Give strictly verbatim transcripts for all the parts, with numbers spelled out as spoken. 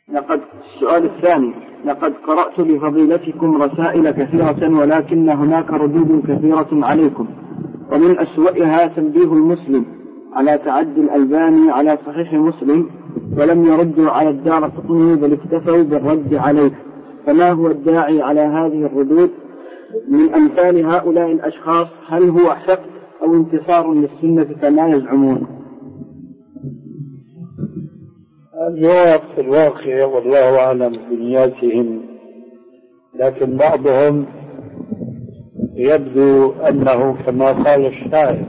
لقد السؤال الثاني: لقد قرأت لفضيلتكم رسائل كثيرة ولكن هناك ردود كثيرة عليكم، ومن أسوأها تنبيه المسلم على تعدي الألباني على صحيح مسلم ولم يردوا على الدارقطني بل اكتفوا بالرد عليه، فما هو الداعي على هذه الردود من أمثال هؤلاء الأشخاص؟ هل هو حق أو انتصار للسنة كما يزعمون؟ الجواب في الواقع والله أعلم بنياتهم، لكن بعضهم يبدو أنه كما قال الشاعر: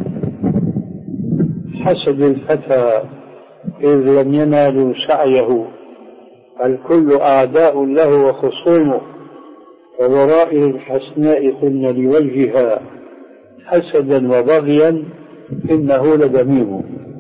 حسد الفتى إذ لم ينالوا سعيه، الكل أعداء له وخصومه، وورائه الحسناء قلنا لوجهها حسدا وبغيا إنه لدميم.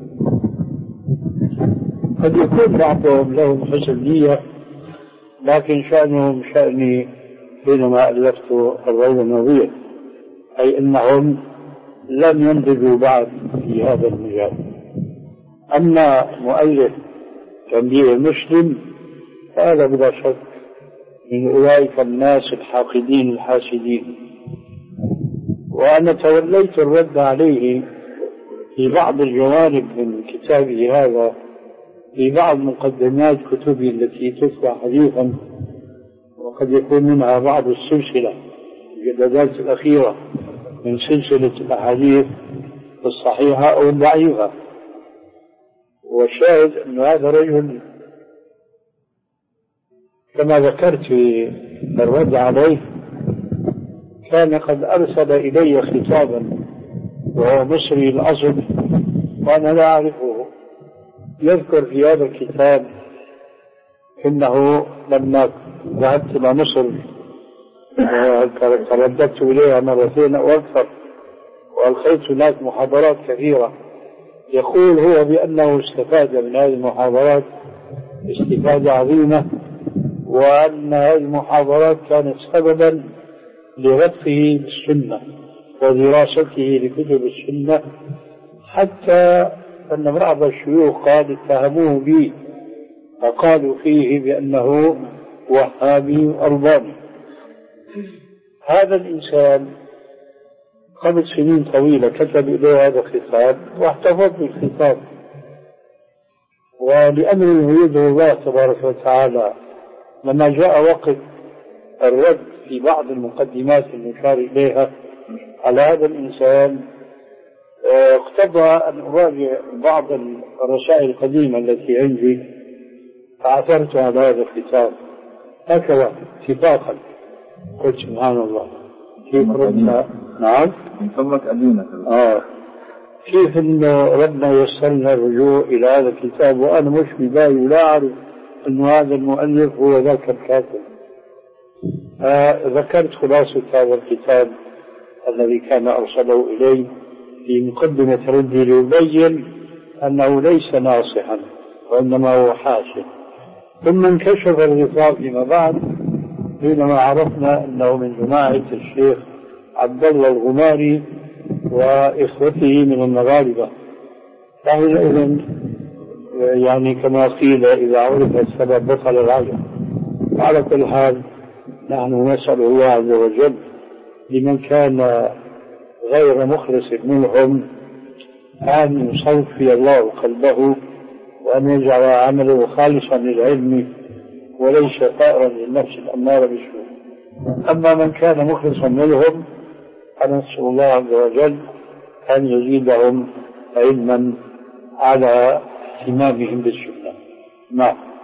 قد يكون بعضهم لهم حسدية، لكن شأنهم شأني حينما ألفت الروض النظير، أي أنهم لم ينضجوا بعد في هذا المجال. أما مؤلف تنبيه المسلم فهذا بلا شك من أولئك الناس الحاقدين الحاسدين، وأنا توليت الرد عليه في بعض الجوانب من كتابه هذا، في بعض مقدمات كتبه التي تطبع حديثا، وقد يكون منها بعض السلسلة الجدادات الأخيرة من سلسلة الأحاديث الصحيحة أو الضعيفة. والشاهد أن هذا رجل كما ذكرت في الرد عليه كان قد أرسل إلي خطابا وهو مصري الأصل وأنا لا أعرفه. يذكر في هذا الكتاب إنه لما ذهبت إلى مصر ترددت إليها مرتين أو أكثر وألقيت هناك محاضرات كثيرة، يقول هو بأنه استفاد من هذه المحاضرات استفادة عظيمة، وأن هذه المحاضرات كانت سببا لرفقه بالسنة ودراسته لكتب السنة، حتى أن بعض الشيوخ قال اتهموه به فقالوا فيه بأنه وهابي أربابي. هذا الإنسان قبل سنين طويلة كتب إليه هذا الخطاب واحتفظ بالخطاب، ولأمره يدعو الله تبارك وتعالى لما جاء وقت الرد في بعض المقدمات المشار إليها على هذا الإنسان اقتضى أن أراجع بعض الرسائل القديمة التي عندي، فعثرت على هذا الكتاب هكذا اتفاقا، قلت سبحان الله كيف ربنا نعم من فضلك أدينة آه كيف أن ربنا يسرنا الرجوع إلى هذا الكتاب وأنا مش بداية ولا أعرف أن هذا المؤلف هو ذاك الكاتب. آه ذكرت خلاصة هذا الكتاب الذي كان أرسله إلي في مقدمة ردي ليبين أنه ليس ناصحا وإنما هو حاشد. ثم انكشف الغطاء فيما بعد حينما عرفنا أنه من جماعة الشيخ عبد الله الغماري وإخوته من المغاربة، فحينئذ يعني كما قيل إذا عرف السبب بطل العجب. على كل حال نحن نسأل الله عز وجل لمن كان غير مخلص منهم أن يصفي الله قلبه وأن يجعل عمله خالصا للعلم وليس طائرا للنفس الأمارة بالسوء. أما من كان مخلصا منهم فنسأل الله عز وجل أن يزيدهم علما على اهتمامهم بالسنة. نعم.